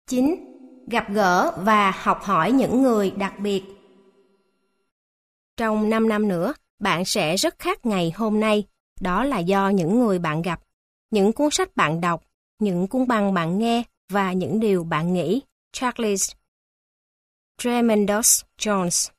9. Gặp gỡ và học hỏi những người đặc biệt. Trong 5 năm nữa, bạn sẽ rất khác ngày hôm nay. Đó là do những người bạn gặp, những cuốn sách bạn đọc, những cuốn băng bạn nghe và những điều bạn nghĩ. Charles Tremendous Jones.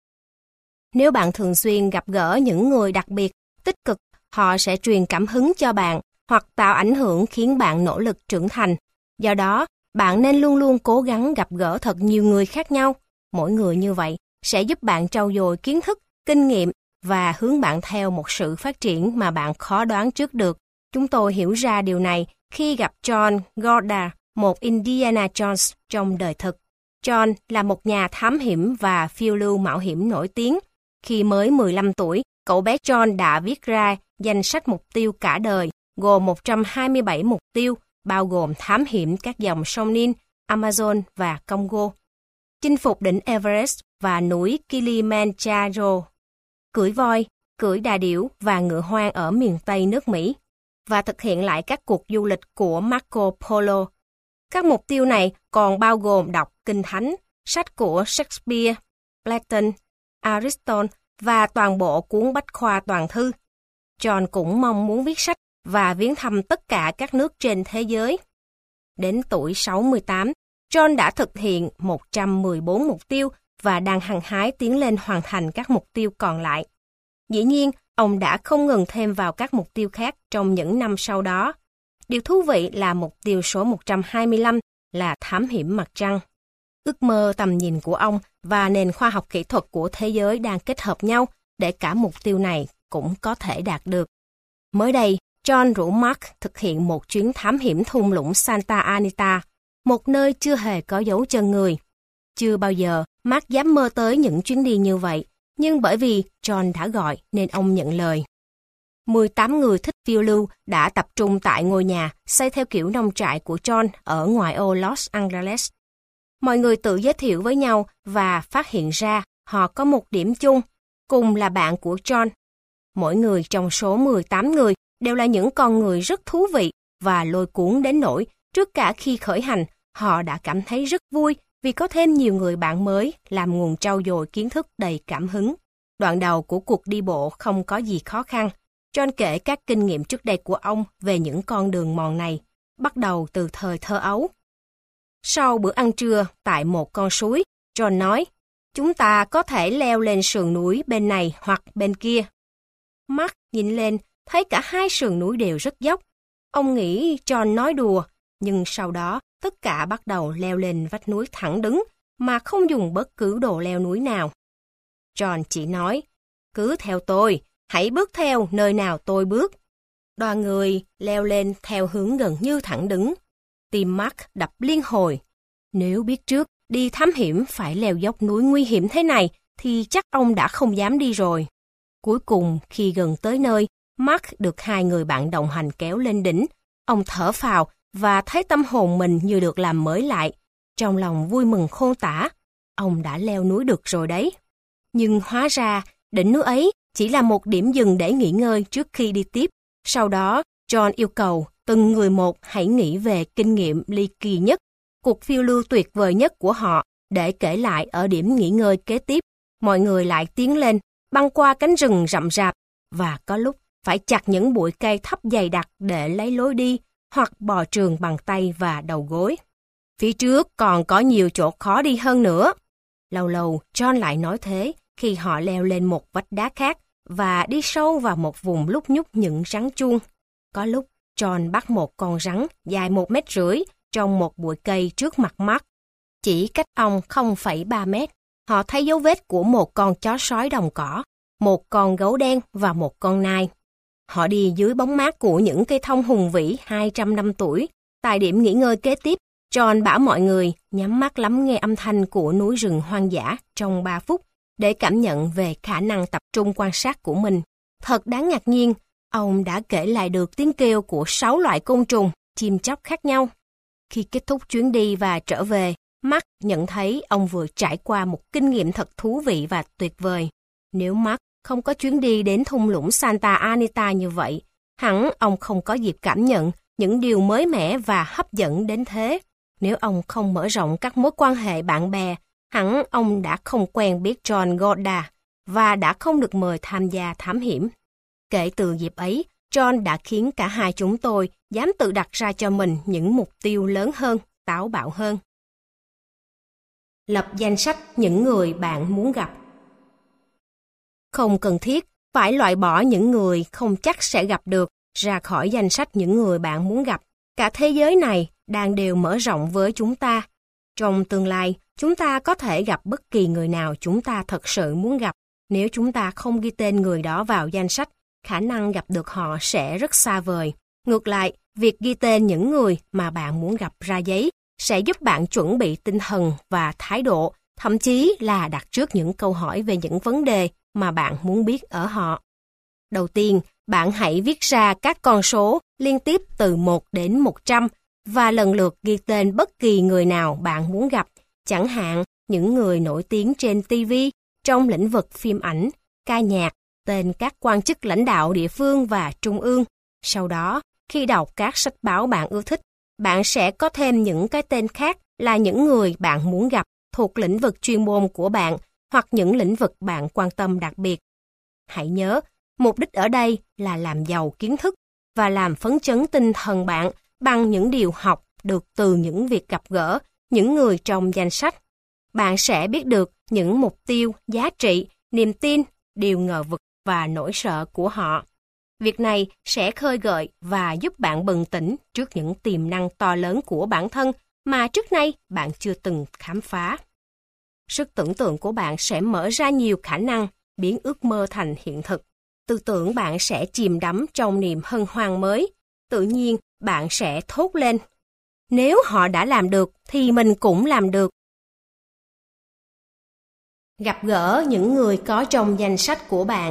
Nếu bạn thường xuyên gặp gỡ những người đặc biệt, tích cực, họ sẽ truyền cảm hứng cho bạn hoặc tạo ảnh hưởng khiến bạn nỗ lực trưởng thành. Do đó, bạn nên luôn luôn cố gắng gặp gỡ thật nhiều người khác nhau. Mỗi người như vậy sẽ giúp bạn trau dồi kiến thức, kinh nghiệm và hướng bạn theo một sự phát triển mà bạn khó đoán trước được. Chúng tôi hiểu ra điều này khi gặp John Goddard, một Indiana Jones trong đời thực. John là một nhà thám hiểm và phiêu lưu mạo hiểm nổi tiếng. Khi mới 15 tuổi, cậu bé John đã viết ra danh sách mục tiêu cả đời, gồm 127 mục tiêu, bao gồm thám hiểm các dòng sông Nin, Amazon và Congo, chinh phục đỉnh Everest và núi Kilimanjaro, cưỡi voi, cưỡi đà điểu và ngựa hoang ở miền Tây nước Mỹ, và thực hiện lại các cuộc du lịch của Marco Polo. Các mục tiêu này còn bao gồm đọc Kinh Thánh, sách của Shakespeare, Platon, Aristotle và toàn bộ cuốn bách khoa toàn thư. John cũng mong muốn viết sách và viếng thăm tất cả các nước trên thế giới. Đến tuổi 68, John đã thực hiện 114 mục tiêu và đang hăng hái tiến lên hoàn thành các mục tiêu còn lại. Dĩ nhiên, ông đã không ngừng thêm vào các mục tiêu khác trong những năm sau đó. Điều thú vị là mục tiêu số 125 là thám hiểm mặt trăng. Ước mơ tầm nhìn của ông và nền khoa học kỹ thuật của thế giới đang kết hợp nhau để cả mục tiêu này cũng có thể đạt được. Mới đây, John rủ Mark thực hiện một chuyến thám hiểm thung lũng Santa Anita, một nơi chưa hề có dấu chân người. Chưa bao giờ Mark dám mơ tới những chuyến đi như vậy, nhưng bởi vì John đã gọi nên ông nhận lời. 18 người thích phiêu lưu đã tập trung tại ngôi nhà xây theo kiểu nông trại của John ở ngoại ô Los Angeles. Mọi người tự giới thiệu với nhau và phát hiện ra họ có một điểm chung, cùng là bạn của John. Mỗi người trong số 18 người đều là những con người rất thú vị và lôi cuốn đến nỗi trước cả khi khởi hành, họ đã cảm thấy rất vui vì có thêm nhiều người bạn mới làm nguồn trau dồi kiến thức đầy cảm hứng. Đoạn đầu của cuộc đi bộ không có gì khó khăn. John kể các kinh nghiệm trước đây của ông về những con đường mòn này, bắt đầu từ thời thơ ấu. Sau bữa ăn trưa tại một con suối, John nói, chúng ta có thể leo lên sườn núi bên này hoặc bên kia. Mark nhìn lên, thấy cả hai sườn núi đều rất dốc. Ông nghĩ John nói đùa, nhưng sau đó tất cả bắt đầu leo lên vách núi thẳng đứng mà không dùng bất cứ đồ leo núi nào. John chỉ nói, cứ theo tôi, hãy bước theo nơi nào tôi bước. Đoàn người leo lên theo hướng gần như thẳng đứng. Tim Mark đập liên hồi. Nếu biết trước đi thám hiểm phải leo dốc núi nguy hiểm thế này thì chắc ông đã không dám đi rồi. Cuối cùng khi gần tới nơi, Mark được hai người bạn đồng hành kéo lên đỉnh. Ông thở phào và thấy tâm hồn mình như được làm mới lại. Trong lòng vui mừng khôn tả. Ông đã leo núi được rồi đấy. Nhưng hóa ra đỉnh núi ấy chỉ là một điểm dừng để nghỉ ngơi trước khi đi tiếp. Sau đó, John yêu cầu từng người một hãy nghĩ về kinh nghiệm ly kỳ nhất, cuộc phiêu lưu tuyệt vời nhất của họ để kể lại ở điểm nghỉ ngơi kế tiếp. Mọi người lại tiến lên, băng qua cánh rừng rậm rạp và có lúc phải chặt những bụi cây thấp dày đặc để lấy lối đi hoặc bò trườn bằng tay và đầu gối. Phía trước còn có nhiều chỗ khó đi hơn nữa. Lâu lâu John lại nói thế khi họ leo lên một vách đá khác và đi sâu vào một vùng lúc nhúc những rắn chuông. Có lúc John bắt một con rắn dài 1,5 mét trong một bụi cây trước mặt Mark. Chỉ cách ông 0,3 mét, họ thấy dấu vết của một con chó sói đồng cỏ, một con gấu đen và một con nai. Họ đi dưới bóng mát của những cây thông hùng vĩ 200 năm tuổi. Tại điểm nghỉ ngơi kế tiếp, John bảo mọi người nhắm mắt lắng nghe âm thanh của núi rừng hoang dã trong 3 phút để cảm nhận về khả năng tập trung quan sát của mình. Thật đáng ngạc nhiên, ông đã kể lại được tiếng kêu của 6 loại côn trùng, chim chóc khác nhau. Khi kết thúc chuyến đi và trở về, Mark nhận thấy ông vừa trải qua một kinh nghiệm thật thú vị và tuyệt vời. Nếu Mark không có chuyến đi đến thung lũng Santa Anita như vậy, hẳn ông không có dịp cảm nhận những điều mới mẻ và hấp dẫn đến thế. Nếu ông không mở rộng các mối quan hệ bạn bè, hẳn ông đã không quen biết John Goddard và đã không được mời tham gia thám hiểm. Kể từ dịp ấy, John đã khiến cả hai chúng tôi dám tự đặt ra cho mình những mục tiêu lớn hơn, táo bạo hơn. Lập danh sách những người bạn muốn gặp. Không cần thiết phải loại bỏ những người không chắc sẽ gặp được ra khỏi danh sách những người bạn muốn gặp. Cả thế giới này đang đều mở rộng với chúng ta. Trong tương lai, chúng ta có thể gặp bất kỳ người nào chúng ta thật sự muốn gặp. Nếu chúng ta không ghi tên người đó vào danh sách, khả năng gặp được họ sẽ rất xa vời. Ngược lại, việc ghi tên những người mà bạn muốn gặp ra giấy sẽ giúp bạn chuẩn bị tinh thần và thái độ, thậm chí là đặt trước những câu hỏi về những vấn đề mà bạn muốn biết ở họ. Đầu tiên, bạn hãy viết ra các con số liên tiếp từ 1 đến 100 và lần lượt ghi tên bất kỳ người nào bạn muốn gặp, chẳng hạn những người nổi tiếng trên TV, trong lĩnh vực phim ảnh, ca nhạc, tên các quan chức lãnh đạo địa phương và trung ương. Sau đó, khi đọc các sách báo bạn ưa thích, bạn sẽ có thêm những cái tên khác là những người bạn muốn gặp thuộc lĩnh vực chuyên môn của bạn hoặc những lĩnh vực bạn quan tâm đặc biệt. Hãy nhớ, mục đích ở đây là làm giàu kiến thức và làm phấn chấn tinh thần bạn bằng những điều học được từ những việc gặp gỡ những người trong danh sách. Bạn sẽ biết được những mục tiêu, giá trị, niềm tin, điều ngờ vực và nỗi sợ của họ. Việc này sẽ khơi gợi và giúp bạn bừng tỉnh trước những tiềm năng to lớn của bản thân mà trước nay bạn chưa từng khám phá. Sức tưởng tượng của bạn sẽ mở ra nhiều khả năng biến ước mơ thành hiện thực. Tư tưởng bạn sẽ chìm đắm trong niềm hân hoan mới. Tự nhiên bạn sẽ thốt lên: nếu họ đã làm được thì mình cũng làm được. Gặp gỡ những người có trong danh sách của bạn.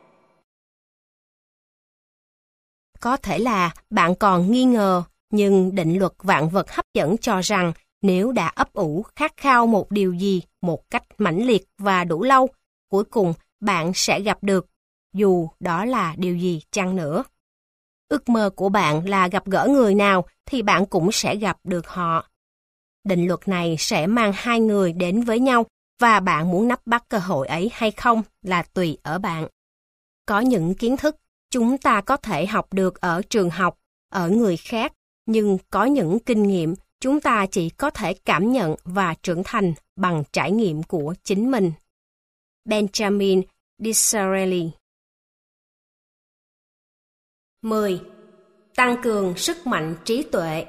Có thể là bạn còn nghi ngờ, nhưng định luật vạn vật hấp dẫn cho rằng nếu đã ấp ủ khát khao một điều gì một cách mãnh liệt và đủ lâu, cuối cùng bạn sẽ gặp được, dù đó là điều gì chăng nữa. Ước mơ của bạn là gặp gỡ người nào thì bạn cũng sẽ gặp được họ. Định luật này sẽ mang hai người đến với nhau và bạn muốn nắm bắt cơ hội ấy hay không là tùy ở bạn. Có những kiến thức chúng ta có thể học được ở trường học, ở người khác, nhưng có những kinh nghiệm chúng ta chỉ có thể cảm nhận và trưởng thành bằng trải nghiệm của chính mình. Benjamin Disraeli. 10. Tăng cường sức mạnh trí tuệ.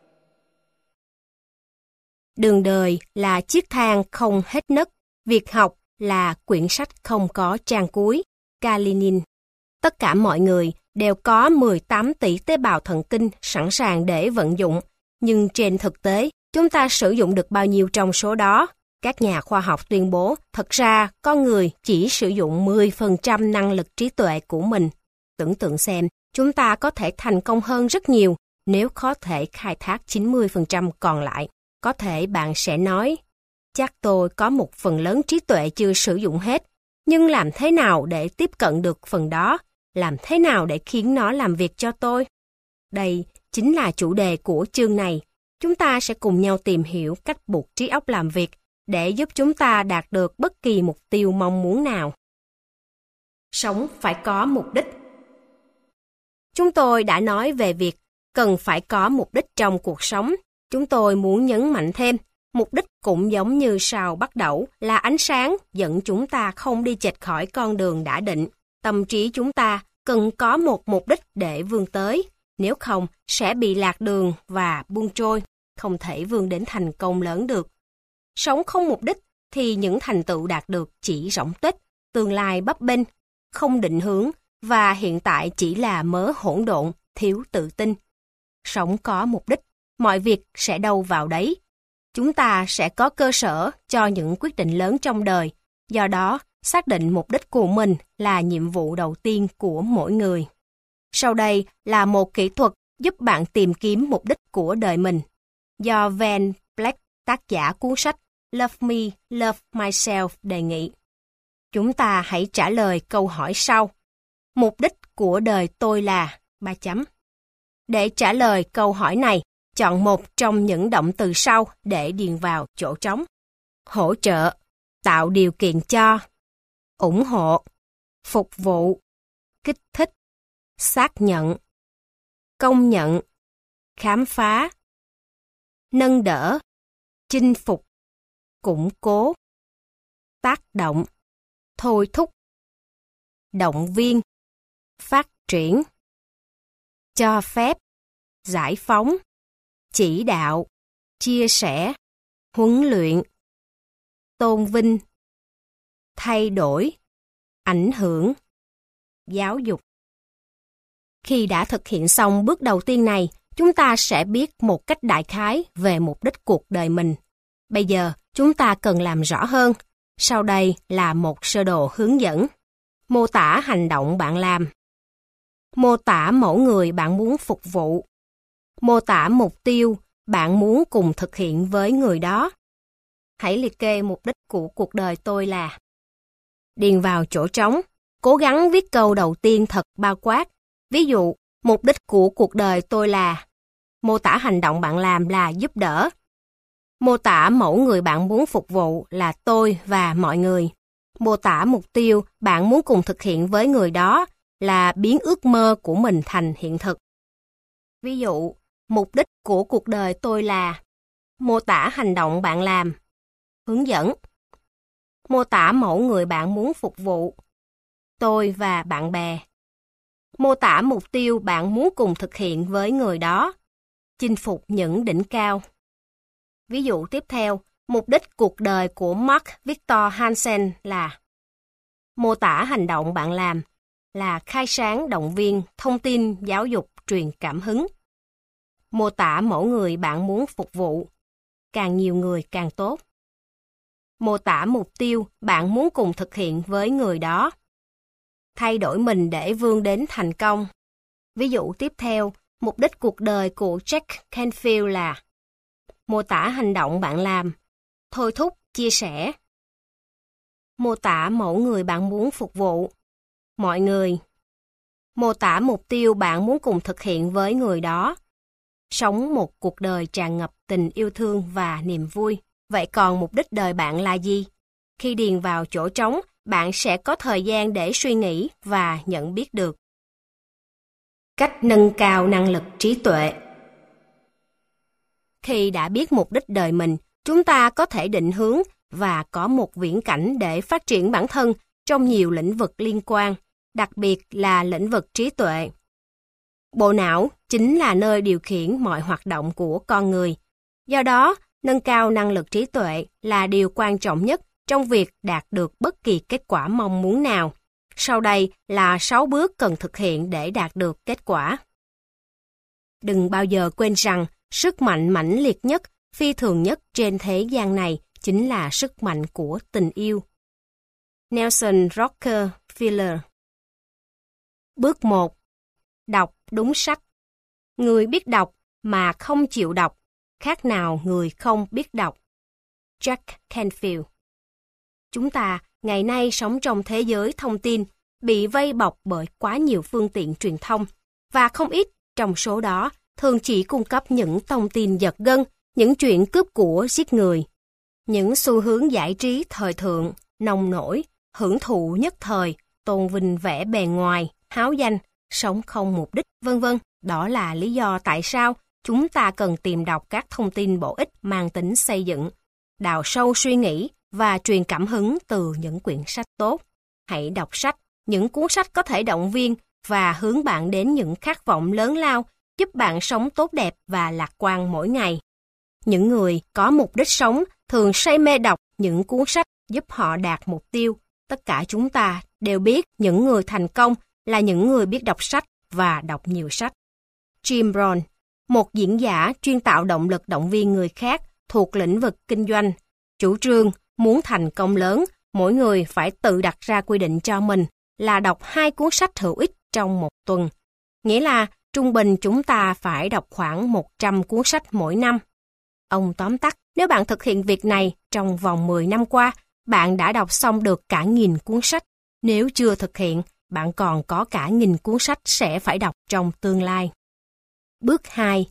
Đường đời là chiếc thang không hết nấc, việc học là quyển sách không có trang cuối. Kalinin. Tất cả mọi người đều có 18 tỷ tế bào thần kinh sẵn sàng để vận dụng, nhưng trên thực tế, chúng ta sử dụng được bao nhiêu trong số đó? Các nhà khoa học tuyên bố, thật ra, con người chỉ sử dụng 10% năng lực trí tuệ của mình. Tưởng tượng xem, chúng ta có thể thành công hơn rất nhiều nếu có thể khai thác 90% còn lại. Có thể bạn sẽ nói, chắc tôi có một phần lớn trí tuệ chưa sử dụng hết, nhưng làm thế nào để tiếp cận được phần đó? Làm thế nào để khiến nó làm việc cho tôi? Đây chính là chủ đề của chương này. Chúng ta sẽ cùng nhau tìm hiểu cách buộc trí óc làm việc để giúp chúng ta đạt được bất kỳ mục tiêu mong muốn nào. Sống phải có mục đích. Chúng tôi đã nói về việc cần phải có mục đích trong cuộc sống. Chúng tôi muốn nhấn mạnh thêm, mục đích cũng giống như sao bắt đẩu là ánh sáng dẫn chúng ta không đi chệch khỏi con đường đã định. Tâm trí chúng ta cần có một mục đích để vươn tới, nếu không sẽ bị lạc đường và buông trôi, không thể vươn đến thành công lớn được. Sống không mục đích thì những thành tựu đạt được chỉ rỗng tuếch, tương lai bấp bênh, không định hướng và hiện tại chỉ là mớ hỗn độn, thiếu tự tin. Sống có mục đích, mọi việc sẽ đâu vào đấy. Chúng ta sẽ có cơ sở cho những quyết định lớn trong đời, do đó xác định mục đích của mình là nhiệm vụ đầu tiên của mỗi người. Sau đây là một kỹ thuật giúp bạn tìm kiếm mục đích của đời mình. Do Van Black, tác giả cuốn sách Love Me, Love Myself đề nghị. Chúng ta hãy trả lời câu hỏi sau. Mục đích của đời tôi là... Để trả lời câu hỏi này, chọn một trong những động từ sau để điền vào chỗ trống. Hỗ trợ, tạo điều kiện cho, ủng hộ, phục vụ, kích thích, xác nhận, công nhận, khám phá, nâng đỡ, chinh phục, củng cố, tác động, thôi thúc, động viên, phát triển, cho phép, giải phóng, chỉ đạo, chia sẻ, huấn luyện, tôn vinh, thay đổi, ảnh hưởng, giáo dục. Khi đã thực hiện xong bước đầu tiên này, chúng ta sẽ biết một cách đại khái về mục đích cuộc đời mình. Bây giờ, chúng ta cần làm rõ hơn. Sau đây là một sơ đồ hướng dẫn. Mô tả hành động bạn làm. Mô tả mẫu người bạn muốn phục vụ. Mô tả mục tiêu bạn muốn cùng thực hiện với người đó. Hãy liệt kê mục đích của cuộc đời tôi là. Điền vào chỗ trống. Cố gắng viết câu đầu tiên thật bao quát. Ví dụ, mục đích của cuộc đời tôi là. Mô tả hành động bạn làm là giúp đỡ. Mô tả mẫu người bạn muốn phục vụ là tôi và mọi người. Mô tả mục tiêu bạn muốn cùng thực hiện với người đó là biến ước mơ của mình thành hiện thực. Ví dụ, mục đích của cuộc đời tôi là. Mô tả hành động bạn làm. Hướng dẫn. Mô tả mẫu người bạn muốn phục vụ. Tôi và bạn bè. Mô tả mục tiêu bạn muốn cùng thực hiện với người đó. Chinh phục những đỉnh cao. Ví dụ tiếp theo, mục đích cuộc đời của Mark Victor Hansen là. Mô tả hành động bạn làm là khai sáng động viên, thông tin, giáo dục, truyền cảm hứng. Mô tả mẫu người bạn muốn phục vụ. Càng nhiều người càng tốt. Mô tả mục tiêu bạn muốn cùng thực hiện với người đó. Thay đổi mình để vươn đến thành công. Ví dụ tiếp theo, mục đích cuộc đời của Jack Canfield là. Mô tả hành động bạn làm. Thôi thúc, chia sẻ. Mô tả mẫu người bạn muốn phục vụ. Mọi người. Mô tả mục tiêu bạn muốn cùng thực hiện với người đó. Sống một cuộc đời tràn ngập tình yêu thương và niềm vui. Vậy còn mục đích đời bạn là gì? Khi điền vào chỗ trống, bạn sẽ có thời gian để suy nghĩ và nhận biết được. Cách nâng cao năng lực trí tuệ. Khi đã biết mục đích đời mình, chúng ta có thể định hướng và có một viễn cảnh để phát triển bản thân trong nhiều lĩnh vực liên quan, đặc biệt là lĩnh vực trí tuệ. Bộ não chính là nơi điều khiển mọi hoạt động của con người. Do đó, nâng cao năng lực trí tuệ là điều quan trọng nhất trong việc đạt được bất kỳ kết quả mong muốn nào. Sau đây là 6 bước cần thực hiện để đạt được kết quả. Đừng bao giờ quên rằng sức mạnh mãnh liệt nhất, phi thường nhất trên thế gian này chính là sức mạnh của tình yêu. Nelson Rockefeller. Bước 1. Đọc đúng sách. Người biết đọc mà không chịu đọc, khác nào người không biết đọc. Jack Canfield. Chúng ta ngày nay sống trong thế giới thông tin, bị vây bọc bởi quá nhiều phương tiện truyền thông, và không ít trong số đó thường chỉ cung cấp những thông tin giật gân, những chuyện cướp của giết người, những xu hướng giải trí thời thượng, nông nổi, hưởng thụ nhất thời, tôn vinh vẻ bề ngoài, háo danh, sống không mục đích, vân vân. Đó là lý do tại sao chúng ta cần tìm đọc các thông tin bổ ích mang tính xây dựng, đào sâu suy nghĩ và truyền cảm hứng từ những quyển sách tốt. Hãy đọc sách, những cuốn sách có thể động viên và hướng bạn đến những khát vọng lớn lao, giúp bạn sống tốt đẹp và lạc quan mỗi ngày. Những người có mục đích sống thường say mê đọc những cuốn sách giúp họ đạt mục tiêu. Tất cả chúng ta đều biết những người thành công là những người biết đọc sách và đọc nhiều sách. Jim Rohn, một diễn giả chuyên tạo động lực động viên người khác thuộc lĩnh vực kinh doanh, chủ trương muốn thành công lớn, mỗi người phải tự đặt ra quy định cho mình là đọc 2 cuốn sách hữu ích trong một tuần. Nghĩa là trung bình chúng ta phải đọc khoảng 100 cuốn sách mỗi năm. Ông tóm tắt, nếu bạn thực hiện việc này trong vòng 10 năm qua, bạn đã đọc xong được cả 1000 cuốn sách. Nếu chưa thực hiện, bạn còn có cả 1000 cuốn sách sẽ phải đọc trong tương lai. Bước 2.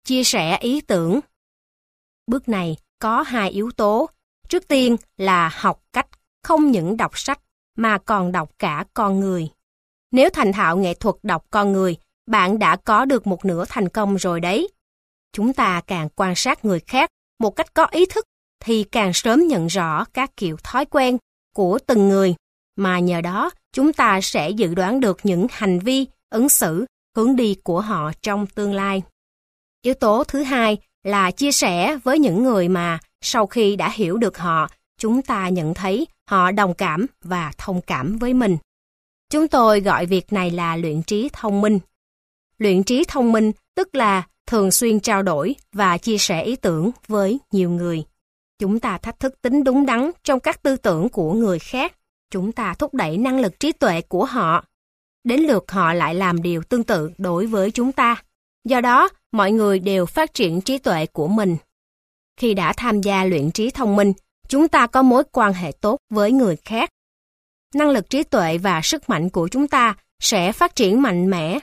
chia sẻ ý tưởng. Bước này có 2 yếu tố. Trước tiên là học cách không những đọc sách mà còn đọc cả con người. Nếu thành thạo nghệ thuật đọc con người, bạn đã có được một nửa thành công rồi đấy. Chúng ta càng quan sát người khác một cách có ý thức thì càng sớm nhận rõ các kiểu thói quen của từng người, mà nhờ đó chúng ta sẽ dự đoán được những hành vi, ứng xử, hướng đi của họ trong tương lai. Yếu tố thứ hai là chia sẻ với những người mà sau khi đã hiểu được họ, chúng ta nhận thấy họ đồng cảm và thông cảm với mình. Chúng tôi gọi việc này là luyện trí thông minh. Luyện trí thông minh tức là thường xuyên trao đổi và chia sẻ ý tưởng với nhiều người. Chúng ta thách thức tính đúng đắn trong các tư tưởng của người khác. Chúng ta thúc đẩy năng lực trí tuệ của họ. Đến lượt họ lại làm điều tương tự đối với chúng ta. Do đó, mọi người đều phát triển trí tuệ của mình. Khi đã tham gia luyện trí thông minh, chúng ta có mối quan hệ tốt với người khác. Năng lực trí tuệ và sức mạnh của chúng ta sẽ phát triển mạnh mẽ.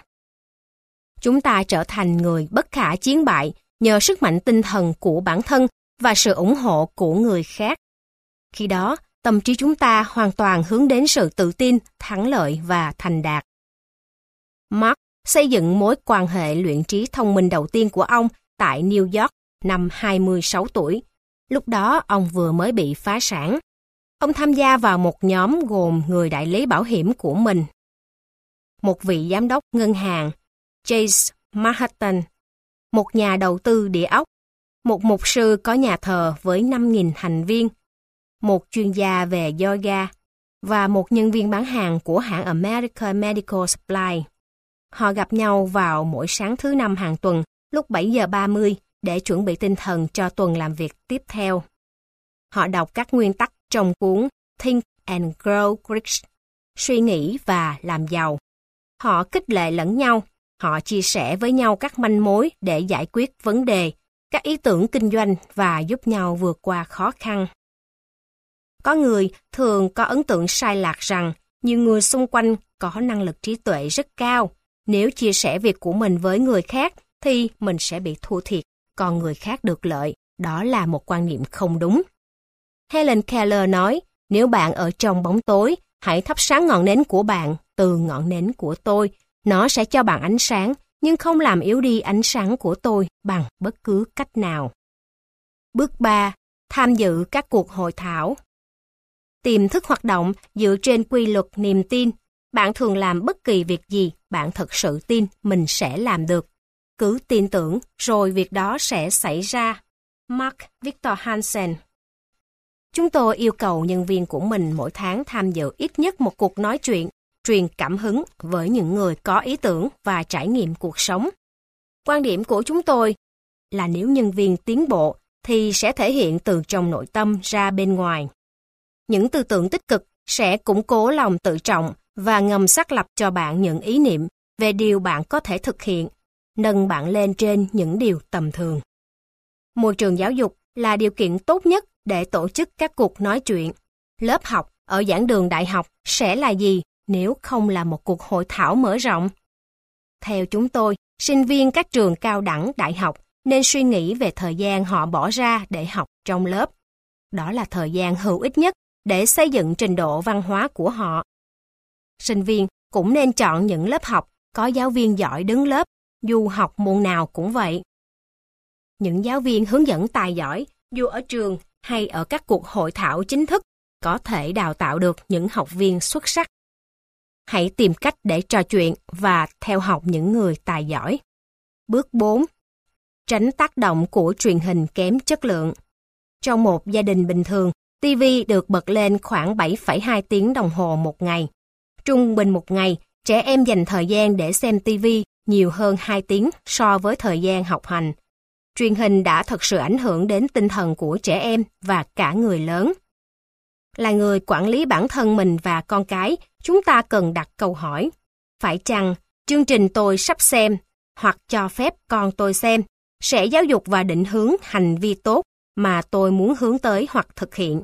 Chúng ta trở thành người bất khả chiến bại nhờ sức mạnh tinh thần của bản thân và sự ủng hộ của người khác. Khi đó, tâm trí chúng ta hoàn toàn hướng đến sự tự tin, thắng lợi và thành đạt. Mark xây dựng mối quan hệ luyện trí thông minh đầu tiên của ông tại New York năm 26 tuổi. Lúc đó ông vừa mới bị phá sản. Ông tham gia vào một nhóm gồm người đại lý bảo hiểm của mình, một vị giám đốc ngân hàng, Chase Manhattan, một nhà đầu tư địa ốc, một mục sư có nhà thờ với 5.000 thành viên, một chuyên gia về yoga và một nhân viên bán hàng của hãng American Medical Supply. Họ gặp nhau vào mỗi sáng thứ Năm hàng tuần lúc 7 giờ 30 để chuẩn bị tinh thần cho tuần làm việc tiếp theo. Họ đọc các nguyên tắc trong cuốn Think and Grow Rich, suy nghĩ và làm giàu. Họ khích lệ lẫn nhau, họ chia sẻ với nhau các manh mối để giải quyết vấn đề, các ý tưởng kinh doanh và giúp nhau vượt qua khó khăn. Có người thường có ấn tượng sai lạc rằng nhiều người xung quanh có năng lực trí tuệ rất cao. Nếu chia sẻ việc của mình với người khác thì mình sẽ bị thua thiệt, còn người khác được lợi. Đó là một quan niệm không đúng. Helen Keller nói, nếu bạn ở trong bóng tối, hãy thắp sáng ngọn nến của bạn từ ngọn nến của tôi. Nó sẽ cho bạn ánh sáng, nhưng không làm yếu đi ánh sáng của tôi bằng bất cứ cách nào. Bước 3. Tham dự các cuộc hội thảo. Tiềm thức hoạt động dựa trên quy luật niềm tin. Bạn thường làm bất kỳ việc gì bạn thật sự tin mình sẽ làm được. Cứ tin tưởng rồi việc đó sẽ xảy ra. Mark Victor Hansen. Chúng tôi yêu cầu nhân viên của mình mỗi tháng tham dự ít nhất một cuộc nói chuyện, truyền cảm hứng với những người có ý tưởng và trải nghiệm cuộc sống. Quan điểm của chúng tôi là nếu nhân viên tiến bộ thì sẽ thể hiện từ trong nội tâm ra bên ngoài. Những tư tưởng tích cực sẽ củng cố lòng tự trọng và ngầm xác lập cho bạn những ý niệm về điều bạn có thể thực hiện, nâng bạn lên trên những điều tầm thường. Môi trường giáo dục là điều kiện tốt nhất để tổ chức các cuộc nói chuyện. Lớp học ở giảng đường đại học sẽ là gì nếu không là một cuộc hội thảo mở rộng? Theo chúng tôi, sinh viên các trường cao đẳng đại học nên suy nghĩ về thời gian họ bỏ ra để học trong lớp. Đó là thời gian hữu ích nhất để xây dựng trình độ văn hóa của họ. Sinh viên cũng nên chọn những lớp học có giáo viên giỏi đứng lớp, dù học môn nào cũng vậy. Những giáo viên hướng dẫn tài giỏi, dù ở trường hay ở các cuộc hội thảo chính thức, có thể đào tạo được những học viên xuất sắc. Hãy tìm cách để trò chuyện và theo học những người tài giỏi. Bước 4. Tránh tác động của truyền hình kém chất lượng. Trong một gia đình bình thường, TV được bật lên khoảng 7,2 tiếng đồng hồ một ngày. Trung bình một ngày, trẻ em dành thời gian để xem TV nhiều hơn 2 tiếng so với thời gian học hành. Truyền hình đã thực sự ảnh hưởng đến tinh thần của trẻ em và cả người lớn. Là người quản lý bản thân mình và con cái, chúng ta cần đặt câu hỏi. Phải chăng chương trình tôi sắp xem hoặc cho phép con tôi xem sẽ giáo dục và định hướng hành vi tốt mà tôi muốn hướng tới hoặc thực hiện?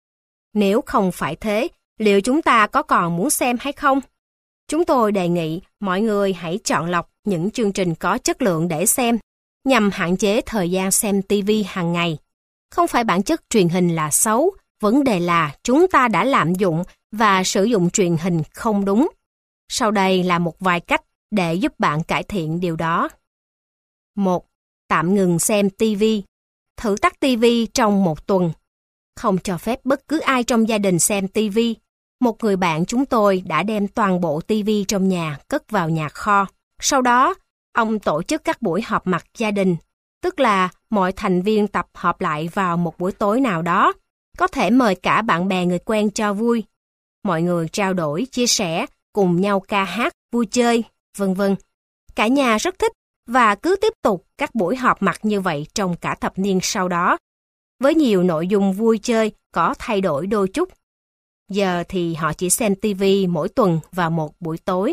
Nếu không phải thế, liệu chúng ta có còn muốn xem hay không? Chúng tôi đề nghị mọi người hãy chọn lọc những chương trình có chất lượng để xem. nhằm hạn chế thời gian xem TV hàng ngày. Không phải bản chất truyền hình là xấu, vấn đề là chúng ta đã lạm dụng và sử dụng truyền hình không đúng. Sau đây là một vài cách để giúp bạn cải thiện điều đó. 1. Tạm ngừng xem TV. Thử tắt TV trong một tuần. Không cho phép bất cứ ai trong gia đình xem TV. Một người bạn chúng tôi đã đem toàn bộ TV trong nhà cất vào nhà kho. Sau đó, ông tổ chức các buổi họp mặt gia đình, tức là mọi thành viên tập họp lại vào một buổi tối nào đó, có thể mời cả bạn bè người quen cho vui. Mọi người trao đổi, chia sẻ, cùng nhau ca hát, vui chơi, vân vân. Cả nhà rất thích và cứ tiếp tục các buổi họp mặt như vậy trong cả thập niên sau đó, với nhiều nội dung vui chơi có thay đổi đôi chút. Giờ thì họ chỉ xem TV mỗi tuần vào một buổi tối.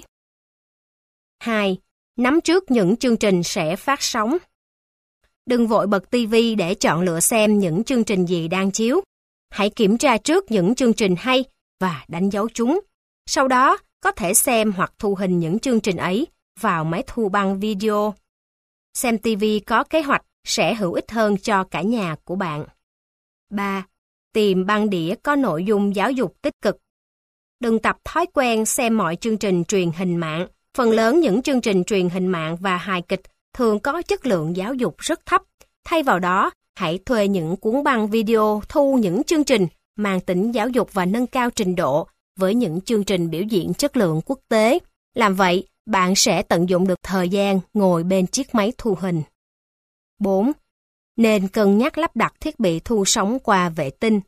2. Nắm trước những chương trình sẽ phát sóng. Đừng vội bật TV để chọn lựa xem những chương trình gì đang chiếu. Hãy kiểm tra trước những chương trình hay và đánh dấu chúng. Sau đó, có thể xem hoặc thu hình những chương trình ấy vào máy thu băng video. Xem TV có kế hoạch sẽ hữu ích hơn cho cả nhà của bạn. 3. Tìm băng đĩa có nội dung giáo dục tích cực. Đừng tập thói quen xem mọi chương trình truyền hình mạng. Phần lớn những chương trình truyền hình mạng và hài kịch thường có chất lượng giáo dục rất thấp. Thay vào đó, hãy thuê những cuốn băng video thu những chương trình mang tính giáo dục và nâng cao trình độ với những chương trình biểu diễn chất lượng quốc tế. Làm vậy, bạn sẽ tận dụng được thời gian ngồi bên chiếc máy thu hình. 4. Nên cân nhắc lắp đặt thiết bị thu sóng qua vệ tinh.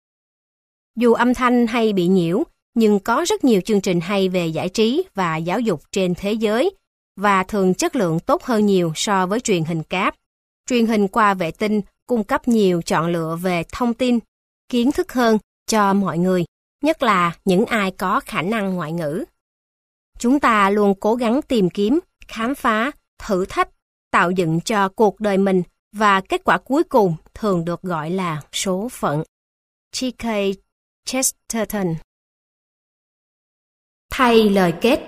Dù âm thanh hay bị nhiễu, nhưng có rất nhiều chương trình hay về giải trí và giáo dục trên thế giới, và thường chất lượng tốt hơn nhiều so với truyền hình cáp. Truyền hình qua vệ tinh cung cấp nhiều chọn lựa về thông tin, kiến thức hơn cho mọi người, nhất là những ai có khả năng ngoại ngữ. Chúng ta luôn cố gắng tìm kiếm, khám phá, thử thách, tạo dựng cho cuộc đời mình và kết quả cuối cùng thường được gọi là số phận. G.K. Chesterton. Thay lời kết.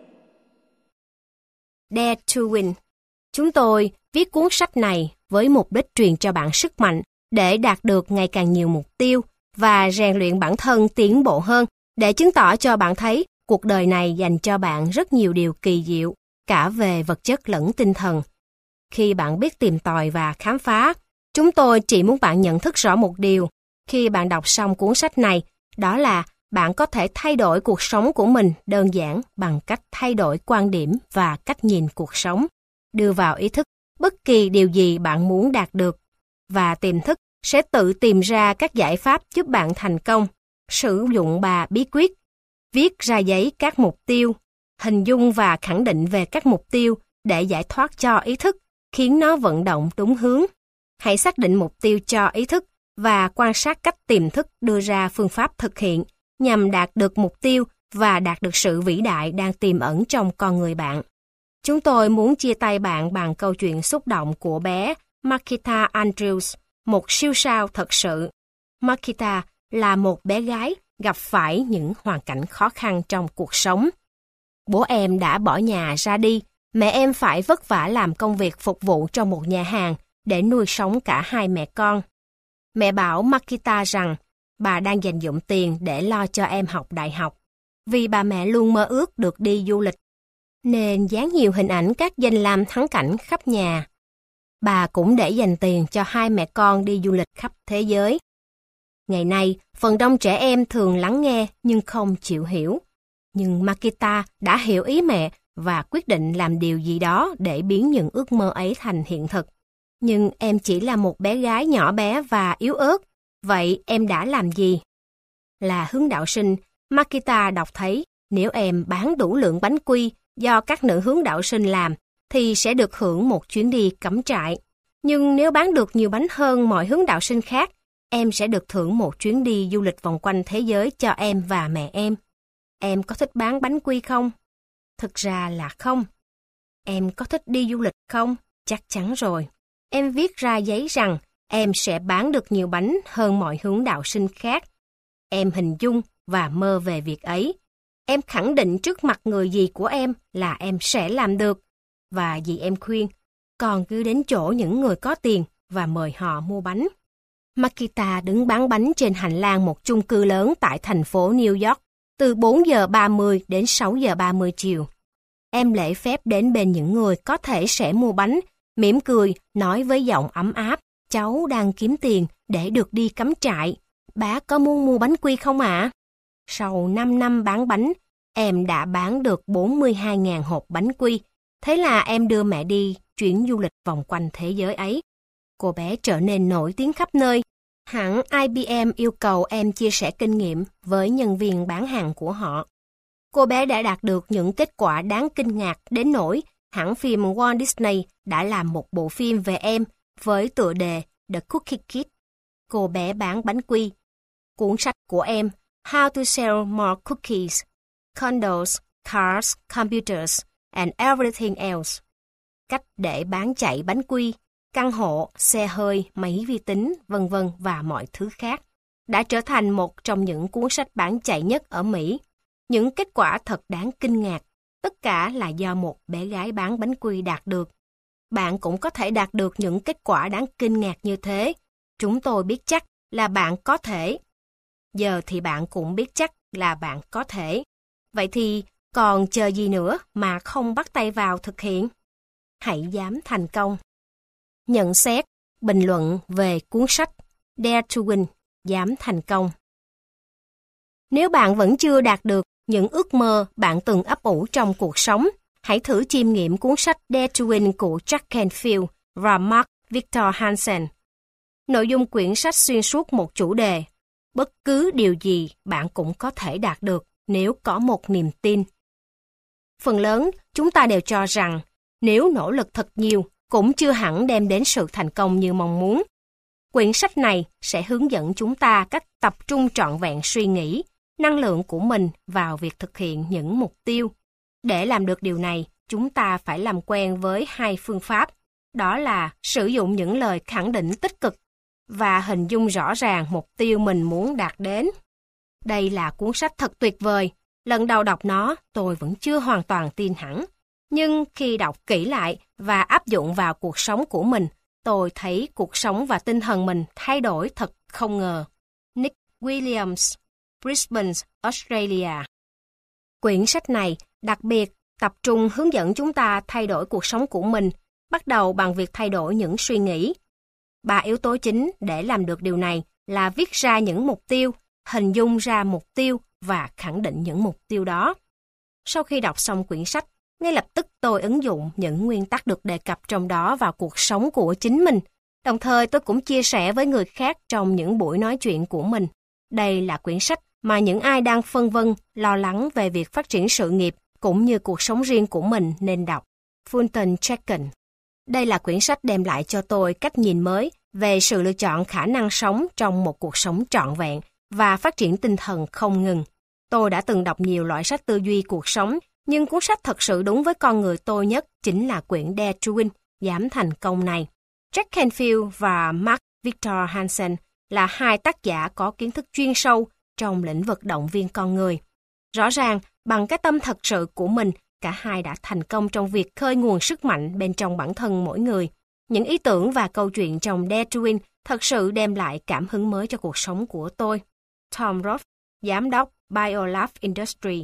Dare to Win. Chúng tôi viết cuốn sách này với mục đích truyền cho bạn sức mạnh để đạt được ngày càng nhiều mục tiêu và rèn luyện bản thân tiến bộ hơn, để chứng tỏ cho bạn thấy cuộc đời này dành cho bạn rất nhiều điều kỳ diệu, cả về vật chất lẫn tinh thần. Khi bạn biết tìm tòi và khám phá, chúng tôi chỉ muốn bạn nhận thức rõ một điều. Khi bạn đọc xong cuốn sách này, đó là bạn có thể thay đổi cuộc sống của mình đơn giản bằng cách thay đổi quan điểm và cách nhìn cuộc sống, đưa vào ý thức bất kỳ điều gì bạn muốn đạt được, và tiềm thức sẽ tự tìm ra các giải pháp giúp bạn thành công. Sử dụng 3 bí quyết: viết ra giấy các mục tiêu, hình dung và khẳng định về các mục tiêu để giải thoát cho ý thức, khiến nó vận động đúng hướng. Hãy xác định mục tiêu cho ý thức và quan sát cách tiềm thức đưa ra phương pháp thực hiện nhằm đạt được mục tiêu và đạt được sự vĩ đại đang tiềm ẩn trong con người bạn. Chúng tôi muốn chia tay bạn bằng câu chuyện xúc động của bé Makita Andrews, một siêu sao thật sự. Makita là một bé gái gặp phải những hoàn cảnh khó khăn trong cuộc sống. Bố em đã bỏ nhà ra đi, mẹ em phải vất vả làm công việc phục vụ trong một nhà hàng để nuôi sống cả hai mẹ con. Mẹ bảo Makita rằng bà đang dành dụm tiền để lo cho em học đại học, vì bà mẹ luôn mơ ước được đi du lịch, nên dán nhiều hình ảnh các danh lam thắng cảnh khắp nhà. Bà cũng để dành tiền cho hai mẹ con đi du lịch khắp thế giới. Ngày nay, phần đông trẻ em thường lắng nghe nhưng không chịu hiểu. Nhưng Makita đã hiểu ý mẹ và quyết định làm điều gì đó để biến những ước mơ ấy thành hiện thực. Nhưng em chỉ là một bé gái nhỏ bé và yếu ớt. Vậy em đã làm gì? Là hướng đạo sinh, Makita đọc thấy nếu em bán đủ lượng bánh quy do các nữ hướng đạo sinh làm thì sẽ được hưởng một chuyến đi cắm trại. Nhưng nếu bán được nhiều bánh hơn mọi hướng đạo sinh khác, em sẽ được thưởng một chuyến đi du lịch vòng quanh thế giới cho em và mẹ em. Em có thích bán bánh quy không? Thực ra là không. Em có thích đi du lịch không? Chắc chắn rồi. Em viết ra giấy rằng em sẽ bán được nhiều bánh hơn mọi hướng đạo sinh khác. Em hình dung và mơ về việc ấy. Em khẳng định trước mặt người dì của em là em sẽ làm được. Và dì em khuyên, còn cứ đến chỗ những người có tiền và mời họ mua bánh. Makita đứng bán bánh trên hành lang một chung cư lớn tại thành phố New York từ 4 giờ 30 đến 6 giờ 30 chiều. Em lễ phép đến bên những người có thể sẽ mua bánh, mỉm cười, nói với giọng ấm áp, cháu đang kiếm tiền để được đi cắm trại. Bác có muốn mua bánh quy không ạ? Sau 5 năm bán bánh, em đã bán được 42.000 hộp bánh quy. Thế là em đưa mẹ đi chuyến du lịch vòng quanh thế giới ấy. Cô bé trở nên nổi tiếng khắp nơi. Hãng IBM yêu cầu em chia sẻ kinh nghiệm với nhân viên bán hàng của họ. Cô bé đã đạt được những kết quả đáng kinh ngạc đến nỗi hãng phim Walt Disney đã làm một bộ phim về em với tựa đề The Cookie Kid. Cô bé bán bánh quy. Cuốn sách của em How to Sell More Cookies, Condos, Cars, Computers and Everything Else. Cách để bán chạy bánh quy, căn hộ, xe hơi, máy vi tính, vân vân và mọi thứ khác, đã trở thành một trong những cuốn sách bán chạy nhất ở Mỹ. Những kết quả thật đáng kinh ngạc, tất cả là do một bé gái bán bánh quy đạt được. Bạn cũng có thể đạt được những kết quả đáng kinh ngạc như thế. Chúng tôi biết chắc là bạn có thể. Giờ thì bạn cũng biết chắc là bạn có thể. Vậy thì còn chờ gì nữa mà không bắt tay vào thực hiện? Hãy dám thành công. Nhận xét, bình luận về cuốn sách Dare to Win, dám thành công. Nếu bạn vẫn chưa đạt được những ước mơ bạn từng ấp ủ trong cuộc sống, hãy thử chiêm nghiệm cuốn sách Dare to Win của Jack Canfield và Mark Victor Hansen. Nội dung quyển sách xuyên suốt một chủ đề. Bất cứ điều gì bạn cũng có thể đạt được nếu có một niềm tin. Phần lớn, chúng ta đều cho rằng nếu nỗ lực thật nhiều cũng chưa hẳn đem đến sự thành công như mong muốn. Quyển sách này sẽ hướng dẫn chúng ta cách tập trung trọn vẹn suy nghĩ, năng lượng của mình vào việc thực hiện những mục tiêu. Để làm được điều này, chúng ta phải làm quen với hai phương pháp, đó là sử dụng những lời khẳng định tích cực và hình dung rõ ràng mục tiêu mình muốn đạt đến. Đây là cuốn sách thật tuyệt vời. Lần đầu đọc nó, tôi vẫn chưa hoàn toàn tin hẳn. Nhưng khi đọc kỹ lại và áp dụng vào cuộc sống của mình, tôi thấy cuộc sống và tinh thần mình thay đổi thật không ngờ. Nick Williams, Brisbane, Australia. Quyển sách này đặc biệt tập trung hướng dẫn chúng ta thay đổi cuộc sống của mình, bắt đầu bằng việc thay đổi những suy nghĩ. 3 yếu tố chính để làm được điều này là viết ra những mục tiêu, hình dung ra mục tiêu và khẳng định những mục tiêu đó. Sau khi đọc xong quyển sách, ngay lập tức tôi ứng dụng những nguyên tắc được đề cập trong đó vào cuộc sống của chính mình. Đồng thời tôi cũng chia sẻ với người khác trong những buổi nói chuyện của mình. Đây là quyển sách mà những ai đang phân vân, lo lắng về việc phát triển sự nghiệp cũng như cuộc sống riêng của mình nên đọc. Fulton Chaikin. Đây là quyển sách đem lại cho tôi cách nhìn mới về sự lựa chọn khả năng sống trong một cuộc sống trọn vẹn và phát triển tinh thần không ngừng. Tôi đã từng đọc nhiều loại sách tư duy cuộc sống, nhưng cuốn sách thật sự đúng với con người tôi nhất chính là quyển Dare to Win, dám thành công này. Jack Canfield và Mark Victor Hansen là hai tác giả có kiến thức chuyên sâu trong lĩnh vực động viên con người. Rõ ràng, bằng cái tâm thật sự của mình, cả hai đã thành công trong việc khơi nguồn sức mạnh bên trong bản thân mỗi người. Những ý tưởng và câu chuyện trong Dare to Win thật sự đem lại cảm hứng mới cho cuộc sống của tôi. Tom Roth, Giám đốc BioLab Industry.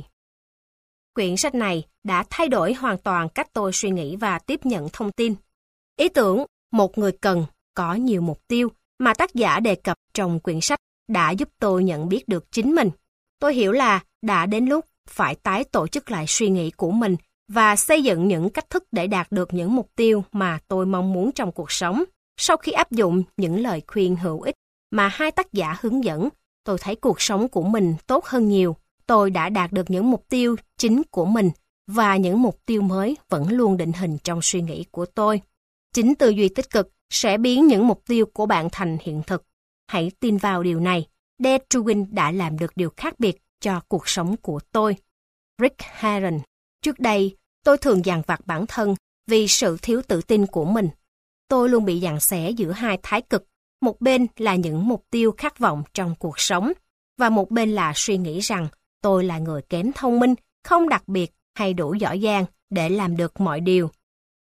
Quyển sách này đã thay đổi hoàn toàn cách tôi suy nghĩ và tiếp nhận thông tin. Ý tưởng một người cần có nhiều mục tiêu mà tác giả đề cập trong quyển sách đã giúp tôi nhận biết được chính mình. Tôi hiểu là đã đến lúc phải tái tổ chức lại suy nghĩ của mình và xây dựng những cách thức để đạt được những mục tiêu mà tôi mong muốn trong cuộc sống. Sau khi áp dụng những lời khuyên hữu ích mà hai tác giả hướng dẫn, tôi thấy cuộc sống của mình tốt hơn nhiều. Tôi đã đạt được những mục tiêu chính của mình và những mục tiêu mới vẫn luôn định hình trong suy nghĩ của tôi. Chính tư duy tích cực sẽ biến những mục tiêu của bạn thành hiện thực. Hãy tin vào điều này. Dare to Win đã làm được điều khác biệt cho cuộc sống của tôi. Rick Herron. Trước đây, tôi thường dằn vặt bản thân vì sự thiếu tự tin của mình. Tôi luôn bị giằng xé giữa hai thái cực. Một bên là những mục tiêu khát vọng trong cuộc sống, và một bên là suy nghĩ rằng tôi là người kém thông minh, không đặc biệt hay đủ giỏi giang để làm được mọi điều.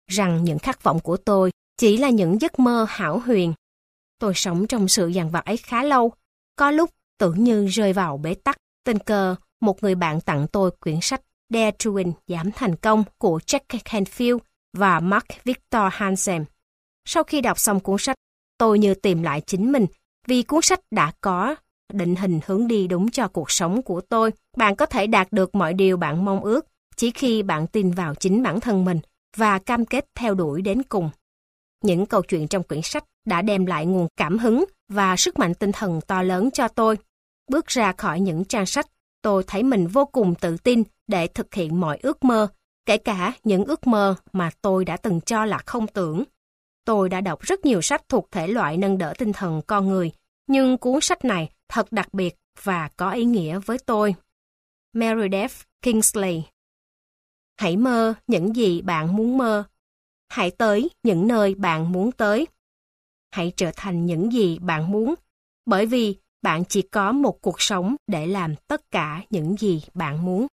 rằng những khát vọng của tôi chỉ là những giấc mơ hão huyền. Tôi sống trong sự dằn vặt ấy khá lâu, có lúc tưởng như rơi vào bế tắc. Tình cờ, một người bạn tặng tôi quyển sách Dare to Win Dám Thành Công của Jack Canfield và Mark Victor Hansen. Sau khi đọc xong cuốn sách, tôi như tìm lại chính mình, vì cuốn sách đã có định hình hướng đi đúng cho cuộc sống của tôi. Bạn có thể đạt được mọi điều bạn mong ước chỉ khi bạn tin vào chính bản thân mình và cam kết theo đuổi đến cùng. Những câu chuyện trong quyển sách đã đem lại nguồn cảm hứng và sức mạnh tinh thần to lớn cho tôi. Bước ra khỏi những trang sách, tôi thấy mình vô cùng tự tin để thực hiện mọi ước mơ, kể cả những ước mơ mà tôi đã từng cho là không tưởng. Tôi đã đọc rất nhiều sách thuộc thể loại nâng đỡ tinh thần con người, nhưng cuốn sách này thật đặc biệt và có ý nghĩa với tôi. Meredith Kingsley. Hãy mơ những gì bạn muốn mơ. Hãy tới những nơi bạn muốn tới. Hãy trở thành những gì bạn muốn, bởi vì bạn chỉ có một cuộc sống để làm tất cả những gì bạn muốn.